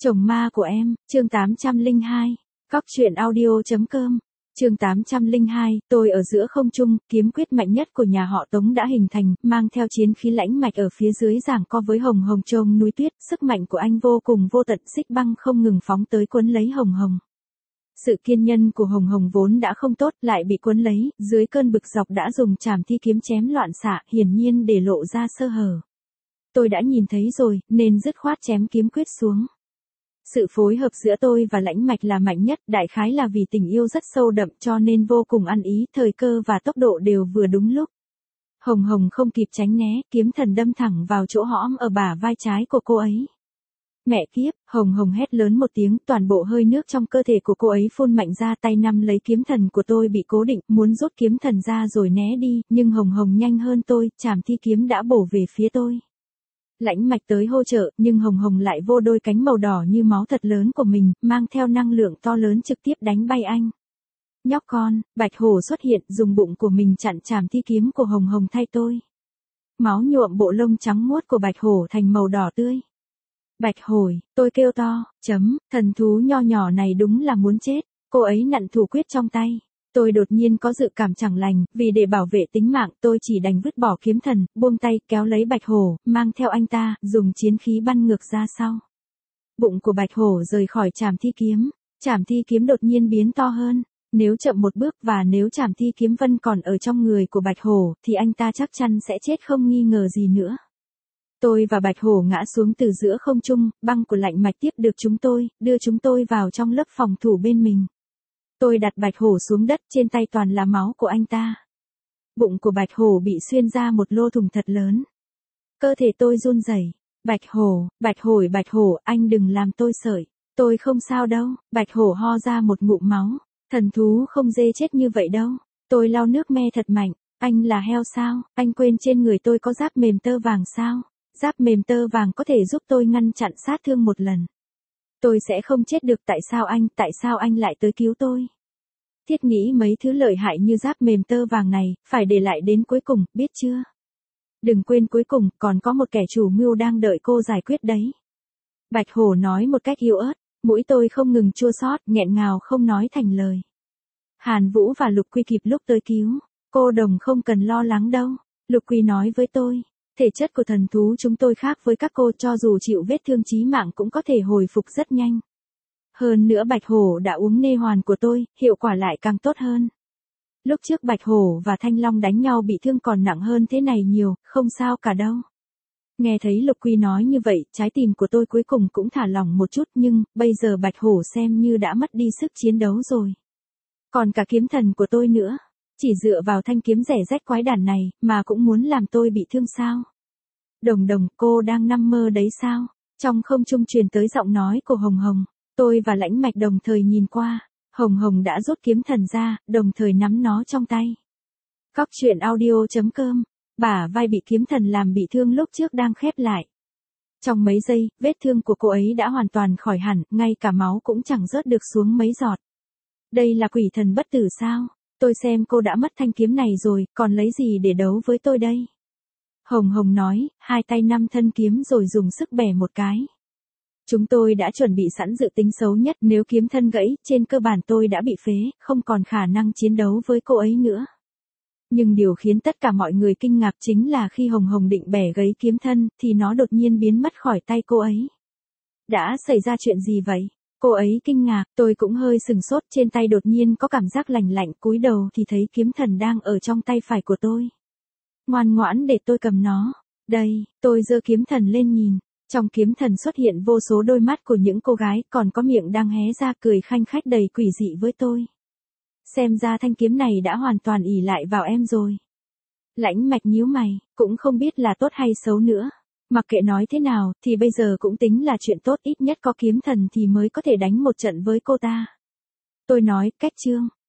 Chồng ma của em, chương 802. Cóc truyện audio.com. Chương 802, tôi ở giữa không trung, kiếm quyết mạnh nhất của nhà họ Tống đã hình thành, mang theo chiến khí lãnh mạch ở phía dưới giằng co với Hồng Hồng trông núi tuyết, sức mạnh của anh vô cùng vô tận, xích băng không ngừng phóng tới cuốn lấy Hồng Hồng. Sự kiên nhân của Hồng Hồng vốn đã không tốt, lại bị cuốn lấy, dưới cơn bực dọc đã dùng trảm thi kiếm chém loạn xạ, hiển nhiên để lộ ra sơ hở. Tôi đã nhìn thấy rồi, nên dứt khoát chém kiếm quyết xuống. Sự phối hợp giữa tôi và lãnh mạch là mạnh nhất, đại khái là vì tình yêu rất sâu đậm cho nên vô cùng ăn ý, thời cơ và tốc độ đều vừa đúng lúc. Hồng Hồng không kịp tránh né, kiếm thần đâm thẳng vào chỗ hõm ở bả vai trái của cô ấy. Mẹ kiếp, Hồng Hồng hét lớn một tiếng, toàn bộ hơi nước trong cơ thể của cô ấy phun mạnh ra, tay nắm lấy kiếm thần của tôi bị cố định, muốn rút kiếm thần ra rồi né đi, nhưng Hồng Hồng nhanh hơn tôi, trảm thi kiếm đã bổ về phía tôi. Lãnh mạch tới hỗ trợ, nhưng Hồng Hồng lại vô đôi cánh màu đỏ như máu thật lớn của mình, mang theo năng lượng to lớn trực tiếp đánh bay anh. Nhóc con, Bạch Hổ xuất hiện, dùng bụng của mình chặn trảm thi kiếm của Hồng Hồng thay tôi. Máu nhuộm bộ lông trắng muốt của Bạch Hổ thành màu đỏ tươi. Bạch Hổ, tôi kêu to, thần thú nho nhỏ này đúng là muốn chết, cô ấy nặn thủ quyết trong tay. Tôi đột nhiên có dự cảm chẳng lành, vì để bảo vệ tính mạng tôi chỉ đành vứt bỏ kiếm thần, buông tay kéo lấy Bạch Hổ, mang theo anh ta, dùng chiến khí bắn ngược ra sau. Bụng của Bạch Hổ rời khỏi trảm thi kiếm đột nhiên biến to hơn. Nếu chậm một bước và nếu trảm thi kiếm vân còn ở trong người của Bạch Hổ thì anh ta chắc chắn sẽ chết không nghi ngờ gì nữa. Tôi và Bạch Hổ ngã xuống từ giữa không trung, băng của lãnh mạch tiếp được chúng tôi, đưa chúng tôi vào trong lớp phòng thủ bên mình. Tôi đặt Bạch Hổ xuống đất, trên tay toàn là máu của anh ta. Bụng của Bạch Hổ bị xuyên ra một lỗ thủng thật lớn. Cơ thể tôi run rẩy. Bạch Hổ, anh đừng làm tôi sởi. Tôi không sao đâu. Bạch Hổ ho ra một ngụm máu. Thần thú không dễ chết như vậy đâu. Tôi lau nước me thật mạnh. Anh là heo sao? Anh quên trên người tôi có giáp mềm tơ vàng sao? Giáp mềm tơ vàng có thể giúp tôi ngăn chặn sát thương một lần. Tôi sẽ không chết được, tại sao anh lại tới cứu tôi? Thiết nghĩ mấy thứ lợi hại như giáp mềm tơ vàng này, phải để lại đến cuối cùng, biết chưa? Đừng quên cuối cùng, còn có một kẻ chủ mưu đang đợi cô giải quyết đấy. Bạch Hổ nói một cách yếu ớt, mũi tôi không ngừng chua xót, nghẹn ngào không nói thành lời. Hàn Vũ và Lục Quy kịp lúc tới cứu, cô Đồng không cần lo lắng đâu, Lục Quy nói với tôi. Thể chất của thần thú chúng tôi khác với các cô, cho dù chịu vết thương chí mạng cũng có thể hồi phục rất nhanh. Hơn nữa Bạch Hổ đã uống nê hoàn của tôi, hiệu quả lại càng tốt hơn. Lúc trước Bạch Hổ và Thanh Long đánh nhau bị thương còn nặng hơn thế này nhiều, không sao cả đâu. Nghe thấy Lục Quy nói như vậy, trái tim của tôi cuối cùng cũng thả lỏng một chút, nhưng bây giờ Bạch Hổ xem như đã mất đi sức chiến đấu rồi. Còn cả kiếm thần của tôi nữa. Chỉ dựa vào thanh kiếm rẻ rách quái đản này, mà cũng muốn làm tôi bị thương sao? Đồng, cô đang nằm mơ đấy sao? Trong không trung truyền tới giọng nói của Hồng Hồng. Tôi và lãnh mạch đồng thời nhìn qua. Hồng Hồng đã rút kiếm thần ra, đồng thời nắm nó trong tay. Cóc truyện audio.com. Bả vai bị kiếm thần làm bị thương lúc trước đang khép lại. Trong mấy giây, vết thương của cô ấy đã hoàn toàn khỏi hẳn, ngay cả máu cũng chẳng rớt được xuống mấy giọt. Đây là quỷ thần bất tử sao? Tôi xem cô đã mất thanh kiếm này rồi, còn lấy gì để đấu với tôi đây? Hồng Hồng nói, hai tay nắm thân kiếm rồi dùng sức bẻ một cái. Chúng tôi đã chuẩn bị sẵn dự tính xấu nhất, nếu kiếm thân gãy, trên cơ bản tôi đã bị phế, không còn khả năng chiến đấu với cô ấy nữa. Nhưng điều khiến tất cả mọi người kinh ngạc chính là khi Hồng Hồng định bẻ gãy kiếm thân, thì nó đột nhiên biến mất khỏi tay cô ấy. Đã xảy ra chuyện gì vậy? Cô ấy kinh ngạc, tôi cũng hơi sừng sốt, trên tay đột nhiên có cảm giác lạnh lạnh, cúi đầu thì thấy kiếm thần đang ở trong tay phải của tôi. Ngoan ngoãn để tôi cầm nó. Đây, tôi giơ kiếm thần lên nhìn. Trong kiếm thần xuất hiện vô số đôi mắt của những cô gái, còn có miệng đang hé ra cười khanh khách đầy quỷ dị với tôi. Xem ra thanh kiếm này đã hoàn toàn ỷ lại vào em rồi. Lãnh mạch nhíu mày, cũng không biết là tốt hay xấu nữa. Mặc kệ nói thế nào, thì bây giờ cũng tính là chuyện tốt, ít nhất có kiếm thần thì mới có thể đánh một trận với cô ta. Tôi nói, cách chương.